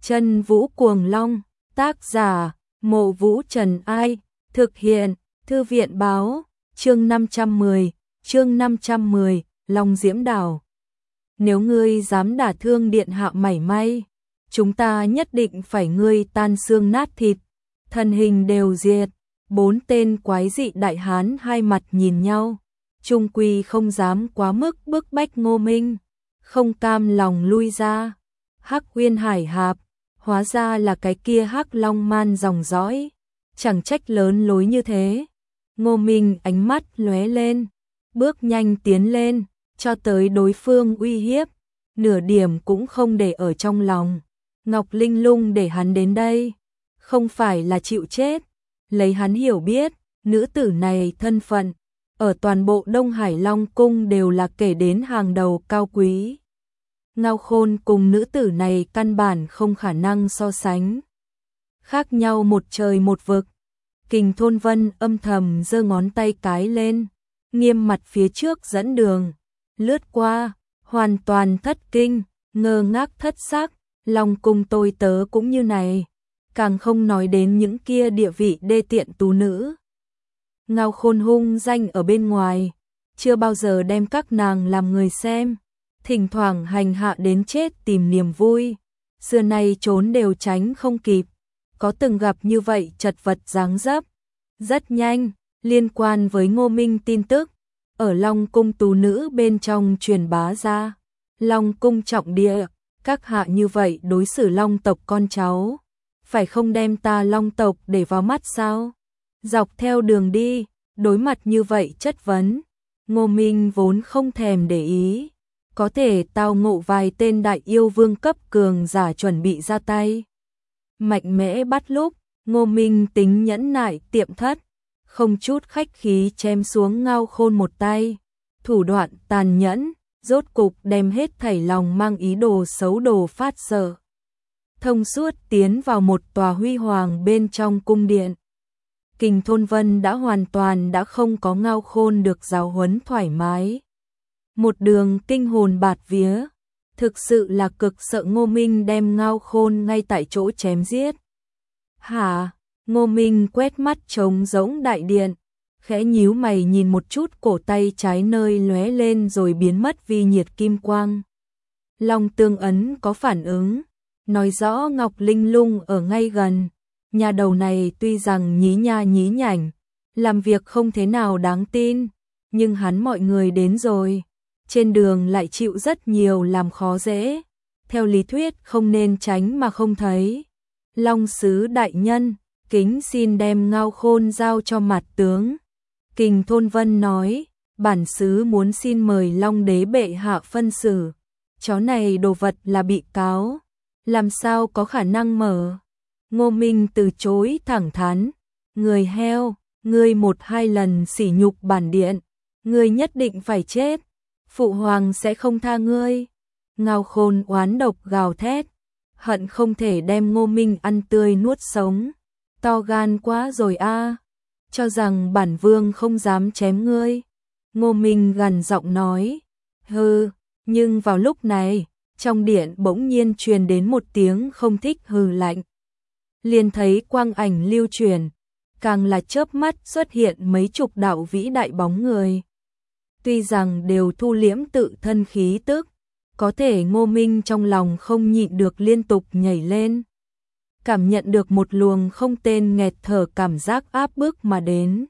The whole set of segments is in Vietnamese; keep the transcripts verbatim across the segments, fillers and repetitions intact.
Chân Vũ Cuồng Long, tác giả, Mộ Vũ Trần Ai, thực hiện, Thư viện Báo, chương năm trăm mười, chương năm trăm mười, Long Diễm Đảo. Nếu ngươi dám đả thương điện hạ mảy may, chúng ta nhất định phải ngươi tan xương nát thịt, thân hình đều diệt. Bốn tên quái dị đại hán hai mặt nhìn nhau, chung quy không dám quá mức bức bách Ngô Minh, không cam lòng lui ra. Hắc Uyên Hải Hạp, hóa ra là cái kia Hắc Long Man dòng dõi, chẳng trách lớn lối như thế. Ngô Minh ánh mắt lóe lên, bước nhanh tiến lên, cho tới đối phương uy hiếp, nửa điểm cũng không để ở trong lòng. Ngọc Linh Lung để hắn đến đây, không phải là chịu chết. Lấy hắn hiểu biết, nữ tử này thân phận, ở toàn bộ Đông Hải Long Cung đều là kể đến hàng đầu cao quý. Ngao Khôn cùng nữ tử này căn bản không khả năng so sánh. Khác nhau một trời một vực. Kình Thôn Vân âm thầm giơ ngón tay cái lên, nghiêm mặt phía trước dẫn đường, lướt qua, hoàn toàn thất kinh, ngơ ngác thất sắc. Long Cung tôi tớ cũng như này, càng không nói đến những kia địa vị đê tiện tú nữ. Ngao Khôn hung danh ở bên ngoài, chưa bao giờ đem các nàng làm người xem, thỉnh thoảng hành hạ đến chết tìm niềm vui, xưa nay trốn đều tránh không kịp, có từng gặp như vậy chật vật dáng dấp. Rất nhanh, liên quan với Ngô Minh tin tức, ở Long Cung tú nữ bên trong truyền bá ra. Long Cung trọng địa, các hạ như vậy đối xử Long tộc con cháu, phải không đem ta Long tộc để vào mắt sao? Dọc theo đường đi, đối mặt như vậy chất vấn, Ngô Minh vốn không thèm để ý, có thể tao ngộ vài tên đại yêu vương cấp cường giả chuẩn bị ra tay. Mạnh mẽ bắt lúc, Ngô Minh tính nhẫn nại tiệm thất, không chút khách khí chém xuống Ngao Khôn một tay, thủ đoạn tàn nhẫn, rốt cục đem hết thảy lòng mang ý đồ xấu đồ phát sợ. Thông suốt tiến vào một tòa huy hoàng bên trong cung điện. Kình Thôn Vân đã hoàn toàn đã không có Ngao Khôn được giáo huấn thoải mái. Một đường kinh hồn bạt vía, thực sự là cực sợ Ngô Minh đem Ngao Khôn ngay tại chỗ chém giết. Hả? Ngô Minh quét mắt trống rỗng đại điện, khẽ nhíu mày nhìn một chút cổ tay trái nơi lóe lên rồi biến mất vi nhiệt kim quang. Long tương ấn có phản ứng, nói rõ Ngọc Linh Lung ở ngay gần. Nhà đầu này tuy rằng nhí nha nhí nhảnh, làm việc không thế nào đáng tin, nhưng hắn mọi người đến rồi, trên đường lại chịu rất nhiều làm khó dễ, theo lý thuyết không nên tránh mà không thấy. Long sứ đại nhân, kính xin đem Ngao Khôn giao cho mặt tướng. Kình Thôn Vân nói, bản sứ muốn xin mời Long đế bệ hạ phân xử, chó này đồ vật là bị cáo, làm sao có khả năng mở. Ngô Minh từ chối thẳng thắn, người heo, ngươi một hai lần sỉ nhục bản điện, ngươi nhất định phải chết, phụ hoàng sẽ không tha ngươi. Ngao Khôn oán độc gào thét, hận không thể đem Ngô Minh ăn tươi nuốt sống, to gan quá rồi a, cho rằng bản vương không dám chém ngươi. Ngô Minh gằn giọng nói, hừ, nhưng vào lúc này, trong điện bỗng nhiên truyền đến một tiếng không thích hừ lạnh. Liền thấy quang ảnh lưu chuyển, càng là chớp mắt xuất hiện mấy chục đạo vĩ đại bóng người. Tuy rằng đều thu liễm tự thân khí tức, có thể Ngô Minh trong lòng không nhịn được liên tục nhảy lên. Cảm nhận được một luồng không tên nghẹt thở cảm giác áp bức mà đến.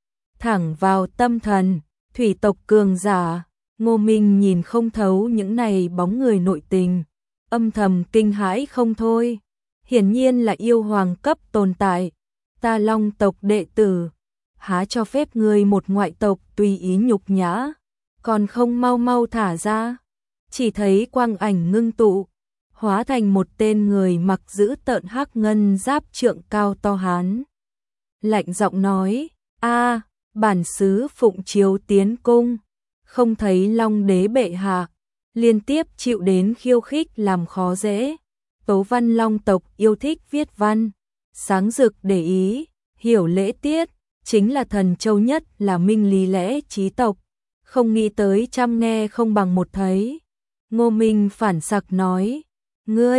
Thẳng vào tâm thần, thủy tộc cường giả, Ngô Minh nhìn không thấu những này bóng người nội tình, âm thầm kinh hãi không thôi. Hiển nhiên là yêu hoàng cấp tồn tại, ta Long tộc đệ tử, há cho phép ngươi một ngoại tộc tùy ý nhục nhã, còn không mau mau thả ra. Chỉ thấy quang ảnh ngưng tụ, hóa thành một tên người mặc giữ tợn hắc ngân giáp trượng cao to hán. Lạnh giọng nói, a, bản sứ phụng chiếu tiến cung, không thấy Long đế bệ hạ, liên tiếp chịu đến khiêu khích làm khó dễ. Tố văn Long tộc yêu thích viết văn, sáng rực để ý, hiểu lễ tiết, chính là thần châu nhất là minh lý lẽ trí tộc, không nghĩ tới trăm nghe không bằng một thấy. Ngô Minh phản sặc nói, ngươi,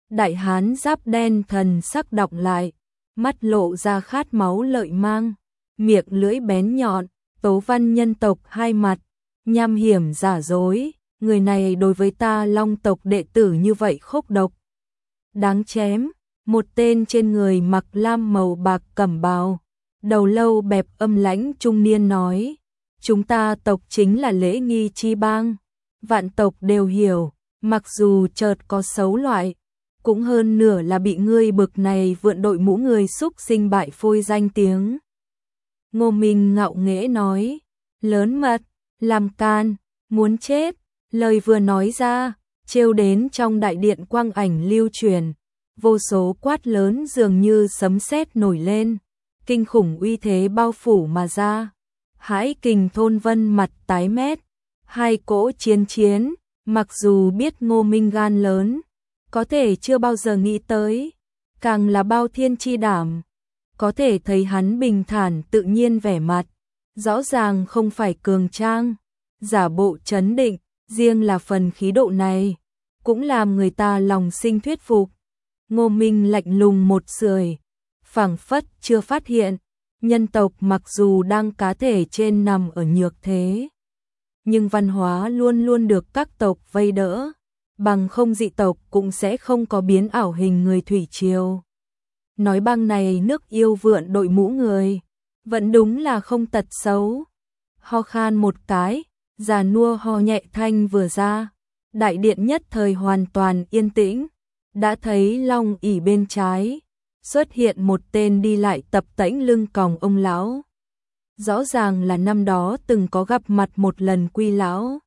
Đại hán giáp đen thần sắc đọng lại, mắt lộ ra khát máu lợi mang, miệng lưỡi bén nhọn, tố văn nhân tộc hai mặt, nham hiểm giả dối, người này đối với ta Long tộc đệ tử như vậy khốc độc. Đáng chém, một tên trên người mặc lam màu bạc cẩm bào, đầu lâu bẹp âm lãnh trung niên nói, chúng ta tộc chính là lễ nghi chi bang, vạn tộc đều hiểu, mặc dù chợt có xấu loại, cũng hơn nửa là bị ngươi bực này vượn đội mũ người xúc sinh bại phôi danh tiếng. Ngô Minh ngạo nghễ nói, lớn mật, làm can, muốn chết, lời vừa nói ra, trêu đến trong đại điện quang ảnh lưu truyền, vô số quát lớn dường như sấm sét nổi lên, kinh khủng uy thế bao phủ mà ra. Hãi Kình Thôn Vân mặt tái mét, hai cỗ chiến chiến, mặc dù biết Ngô Minh gan lớn, có thể chưa bao giờ nghĩ tới, càng là bao thiên chi đảm, có thể thấy hắn bình thản tự nhiên vẻ mặt, rõ ràng không phải cường trang, giả bộ trấn định, riêng là phần khí độ này, cũng làm người ta lòng sinh thuyết phục. Ngô Minh lạnh lùng một sưởi, phảng phất chưa phát hiện, nhân tộc mặc dù đang cá thể trên nằm ở nhược thế, nhưng văn hóa luôn luôn được các tộc vây đỡ, bằng không dị tộc cũng sẽ không có biến ảo hình người thủy triều. Nói bang này nước yêu vượn đội mũ người, vẫn đúng là không tật xấu. Ho khan một cái, già nua ho nhẹ thanh vừa ra, đại điện nhất thời hoàn toàn yên tĩnh, đã thấy long ỷ bên trái, xuất hiện một tên đi lại tập tễnh lưng còng ông lão. Rõ ràng là năm đó từng có gặp mặt một lần Quy lão.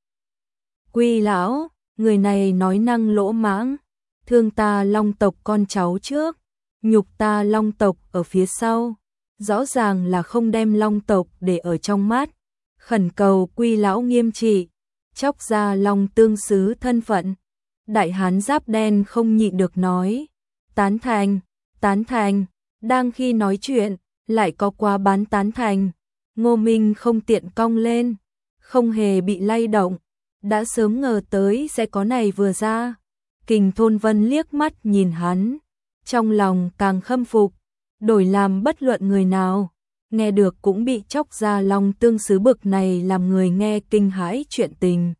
Quy lão, người này nói năng lỗ mãng, thương ta Long tộc con cháu trước, nhục ta Long tộc ở phía sau, rõ ràng là không đem Long tộc để ở trong mắt, khẩn cầu Quy lão nghiêm trị, chóc ra Long tương xứ thân phận. Đại hán giáp đen không nhịn được nói, tán thành, tán thành, đang khi nói chuyện, lại có quá bán tán thành. Ngô Minh không tiện cong lên, không hề bị lay động, đã sớm ngờ tới sẽ có này vừa ra. Kình Thôn Vân liếc mắt nhìn hắn, trong lòng càng khâm phục, đổi làm bất luận người nào, nghe được cũng bị chóc ra Long tương xứ bực này làm người nghe kinh hãi chuyện tình.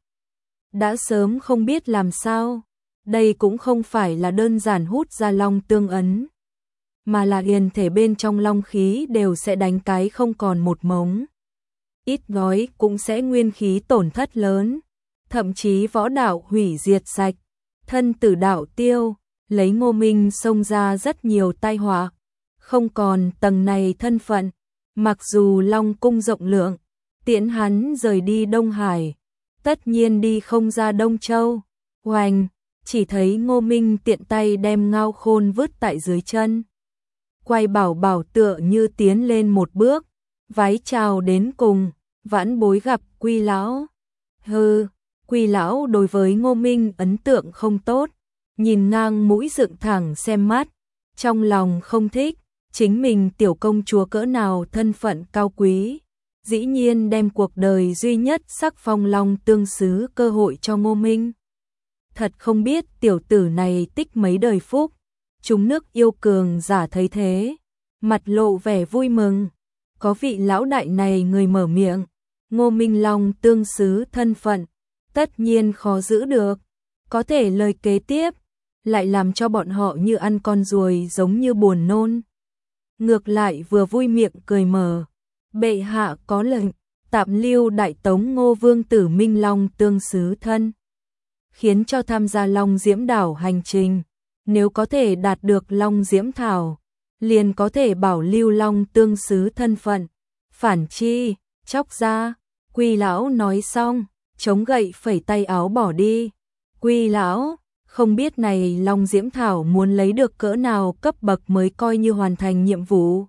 Đã sớm không biết làm sao, đây cũng không phải là đơn giản hút ra Long tương ấn, mà là hiền thể bên trong long khí đều sẽ đánh cái không còn một mống. Ít nói cũng sẽ nguyên khí tổn thất lớn, thậm chí võ đạo hủy diệt sạch, thân tử đạo tiêu, lấy Ngô Minh xông ra rất nhiều tai họa, không còn tầng này thân phận, mặc dù Long cung rộng lượng, tiễn hắn rời đi Đông Hải, tất nhiên đi không ra Đông Châu. Hoành, chỉ thấy Ngô Minh tiện tay đem Ngao Khôn vứt tại dưới chân. Quay bảo bảo tựa như tiến lên một bước, vái chào đến cùng, vãn bối gặp Quy lão. Hừ, Quy lão đối với Ngô Minh ấn tượng không tốt, nhìn ngang mũi dựng thẳng xem mắt, trong lòng không thích, chính mình tiểu công chúa cỡ nào thân phận cao quý, dĩ nhiên đem cuộc đời duy nhất sắc phong Long tương xứ cơ hội cho Ngô Minh. Thật không biết tiểu tử này tích mấy đời phúc. Chúng nước yêu cường giả thấy thế, mặt lộ vẻ vui mừng, có vị lão đại này người mở miệng, Ngô Minh Long tương xứ thân phận, tất nhiên khó giữ được, có thể lời kế tiếp, lại làm cho bọn họ như ăn con ruồi giống như buồn nôn. Ngược lại vừa vui miệng cười mở, bệ hạ có lệnh, tạm lưu đại tống Ngô Vương tử Minh Long tương xứ thân, khiến cho tham gia Long Diễm đảo hành trình. Nếu có thể đạt được Long Diễm Thảo, liền có thể bảo lưu Long tương xứ thân phận. Phản chi, chóc ra, Quy lão nói xong, chống gậy phẩy tay áo bỏ đi. Quy lão, không biết này Long Diễm Thảo muốn lấy được cỡ nào cấp bậc mới coi như hoàn thành nhiệm vụ.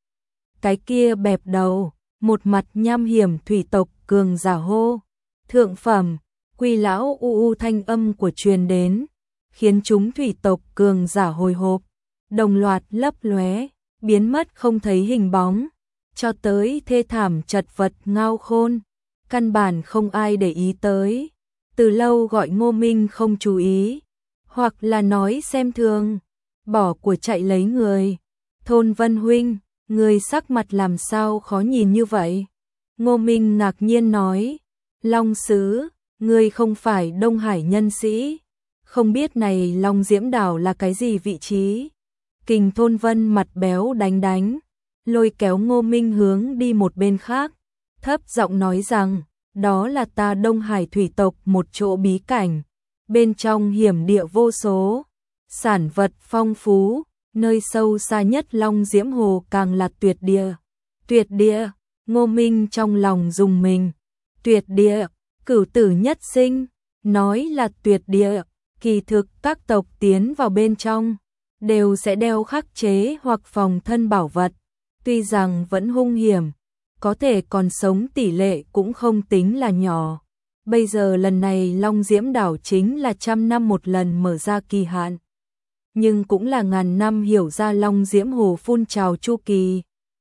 Cái kia bẹp đầu, một mặt nham hiểm thủy tộc cường giả hô. Thượng phẩm, Quy lão u u thanh âm của truyền đến, khiến chúng thủy tộc cường giả hồi hộp, đồng loạt lấp lóe, biến mất không thấy hình bóng, cho tới thê thảm chật vật Ngao Khôn, căn bản không ai để ý tới, từ lâu gọi Ngô Minh không chú ý, hoặc là nói xem thường, bỏ của chạy lấy người. Thôn Vân huynh, người sắc mặt làm sao khó nhìn như vậy? Ngô Minh ngạc nhiên nói, Long sứ, người không phải Đông Hải nhân sĩ, không biết này Long Diễm Đảo là cái gì vị trí? Kình Thôn Vân mặt béo đánh đánh, lôi kéo Ngô Minh hướng đi một bên khác, thấp giọng nói rằng, đó là ta Đông Hải thủy tộc một chỗ bí cảnh, bên trong hiểm địa vô số, sản vật phong phú, nơi sâu xa nhất Long Diễm Hồ càng là tuyệt địa. Tuyệt địa, Ngô Minh trong lòng dùng mình, tuyệt địa, cửu tử nhất sinh, nói là tuyệt địa, kỳ thực các tộc tiến vào bên trong, đều sẽ đeo khắc chế hoặc phòng thân bảo vật, tuy rằng vẫn hung hiểm, có thể còn sống tỷ lệ cũng không tính là nhỏ. Bây giờ lần này Long Diễm Đảo chính là trăm năm một lần mở ra kỳ hạn, nhưng cũng là ngàn năm hiểu ra Long Diễm Hồ phun trào chu kỳ.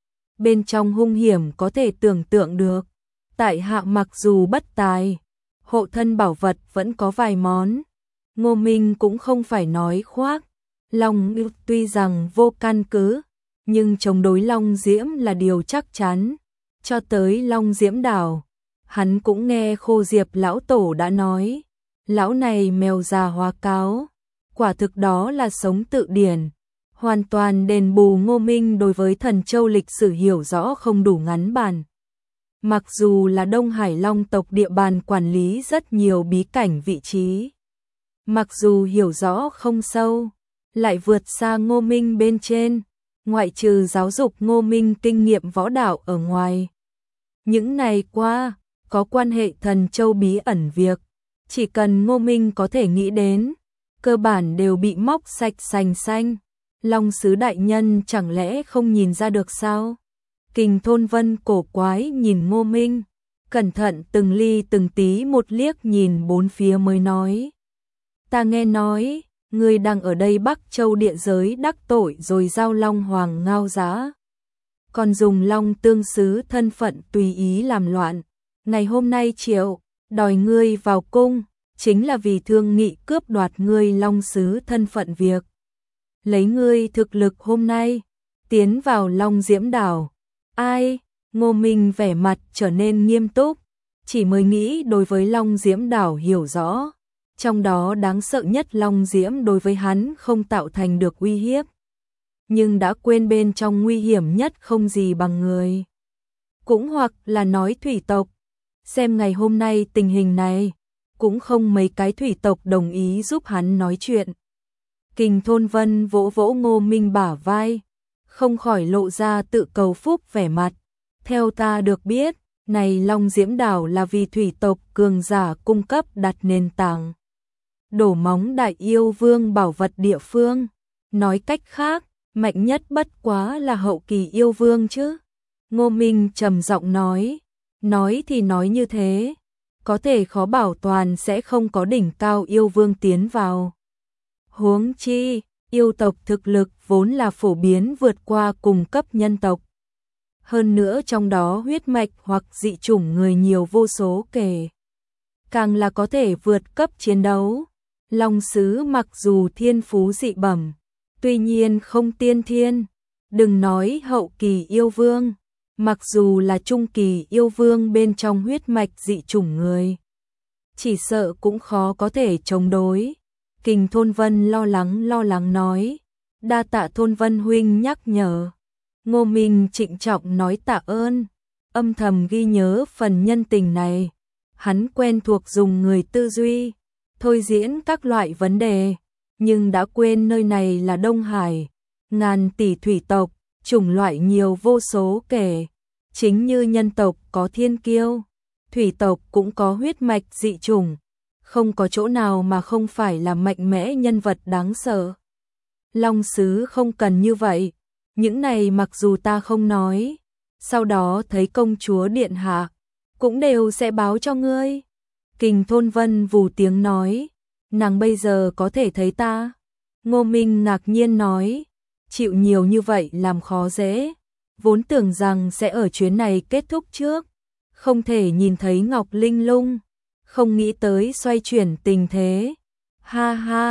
Bên trong hung hiểm có thể tưởng tượng được, tại hạ mặc dù bất tài, hộ thân bảo vật vẫn có vài món. Ngô Minh cũng không phải nói khoác, Long tuy rằng vô căn cứ, nhưng chống đối Long Diễm là điều chắc chắn. Cho tới Long Diễm Đảo, hắn cũng nghe Khô Diệp lão tổ đã nói, lão này mèo già hóa cáo, quả thực đó là sống tự điển, hoàn toàn đền bù Ngô Minh đối với Thần Châu lịch sử hiểu rõ không đủ ngắn bàn. Mặc dù là Đông Hải Long tộc địa bàn quản lý rất nhiều bí cảnh vị trí, mặc dù hiểu rõ không sâu, lại vượt xa Ngô Minh bên trên, ngoại trừ giáo dục Ngô Minh kinh nghiệm võ đạo ở ngoài. Những này qua, có quan hệ Thần Châu bí ẩn việc, chỉ cần Ngô Minh có thể nghĩ đến, cơ bản đều bị móc sạch sành xanh. Long sứ đại nhân chẳng lẽ không nhìn ra được sao? Kình Thôn Vân cổ quái nhìn Ngô Minh, cẩn thận từng ly từng tí một liếc nhìn bốn phía mới nói. Ta nghe nói, ngươi đang ở đây Bắc Châu địa giới đắc tội rồi giao Long Hoàng ngao giá. Còn dùng Long Tương sứ thân phận tùy ý làm loạn. Ngày hôm nay triệu, đòi ngươi vào cung, chính là vì thương nghị cướp đoạt ngươi Long sứ thân phận việc. Lấy ngươi thực lực hôm nay, tiến vào Long Diễm Đảo. Ai? Ngô Minh vẻ mặt trở nên nghiêm túc, chỉ mới nghĩ đối với Long Diễm Đảo hiểu rõ, trong đó đáng sợ nhất Long Diễm đối với hắn không tạo thành được uy hiếp, nhưng đã quên bên trong nguy hiểm nhất không gì bằng người. Cũng hoặc là nói thủy tộc, xem ngày hôm nay tình hình này, cũng không mấy cái thủy tộc đồng ý giúp hắn nói chuyện. Kình Thôn Vân vỗ vỗ Ngô Minh bả vai, không khỏi lộ ra tự cầu phúc vẻ mặt. Theo ta được biết, này Long Diễm Đảo là vì thủy tộc cường giả cung cấp đặt nền tảng. Đổ móng đại yêu vương bảo vật địa phương. Nói cách khác, mạnh nhất bất quá là hậu kỳ yêu vương chứ. Ngô Minh trầm giọng nói, nói thì nói như thế, có thể khó bảo toàn sẽ không có đỉnh cao yêu vương tiến vào. Huống chi, yêu tộc thực lực vốn là phổ biến vượt qua cùng cấp nhân tộc. Hơn nữa trong đó huyết mạch hoặc dị chủng người nhiều vô số kể. Càng là có thể vượt cấp chiến đấu. Long sứ mặc dù thiên phú dị bẩm, tuy nhiên không tiên thiên. Đừng nói hậu kỳ yêu vương, mặc dù là trung kỳ yêu vương bên trong huyết mạch dị chủng người, chỉ sợ cũng khó có thể chống đối. Kình Thôn Vân lo lắng lo lắng nói, đa tạ Thôn Vân huynh nhắc nhở. Ngô Minh trịnh trọng nói tạ ơn, âm thầm ghi nhớ phần nhân tình này. Hắn quen thuộc dùng người tư duy, thôi diễn các loại vấn đề, nhưng đã quên nơi này là Đông Hải, ngàn tỷ thủy tộc, chủng loại nhiều vô số kể. Chính như nhân tộc có thiên kiêu, thủy tộc cũng có huyết mạch dị chủng, không có chỗ nào mà không phải là mạnh mẽ nhân vật đáng sợ. Long sứ không cần như vậy, những này mặc dù ta không nói, sau đó thấy công chúa điện hạ, cũng đều sẽ báo cho ngươi. Kình Thôn Vân vù tiếng nói, nàng bây giờ có thể thấy ta. Ngô Minh ngạc nhiên nói, chịu nhiều như vậy làm khó dễ, vốn tưởng rằng sẽ ở chuyến này kết thúc trước, không thể nhìn thấy Ngọc Linh Lung, không nghĩ tới xoay chuyển tình thế. Ha ha,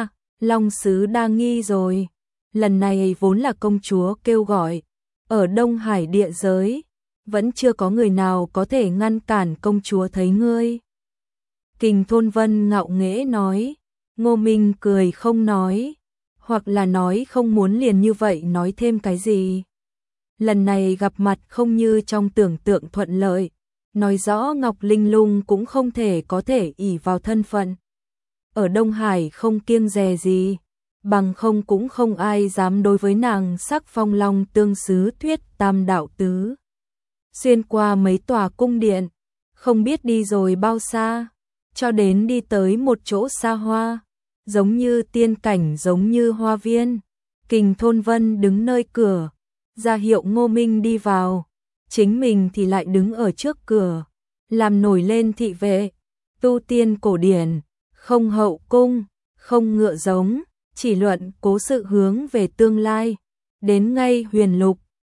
Long sứ đa nghi rồi, lần này vốn là công chúa kêu gọi, ở Đông Hải địa giới, vẫn chưa có người nào có thể ngăn cản công chúa thấy ngươi. Kình Thôn Vân ngạo nghễ nói, Ngô Minh cười không nói, hoặc là nói không muốn liền như vậy nói thêm cái gì. Lần này gặp mặt không như trong tưởng tượng thuận lợi, nói rõ Ngọc Linh Lung cũng không thể có thể ỷ vào thân phận. Ở Đông Hải không kiêng dè gì, bằng không cũng không ai dám đối với nàng sắc phong long tương xứ thuyết tam đạo tứ. Xuyên qua mấy tòa cung điện, không biết đi rồi bao xa, cho đến đi tới một chỗ xa hoa, giống như tiên cảnh giống như hoa viên. Kình Thôn Vân đứng nơi cửa, ra hiệu Ngô Minh đi vào, chính mình thì lại đứng ở trước cửa, làm nổi lên thị vệ. Tu tiên cổ điển, không hậu cung, không ngựa giống, chỉ luận cố sự hướng về tương lai. Đến ngay huyền lục,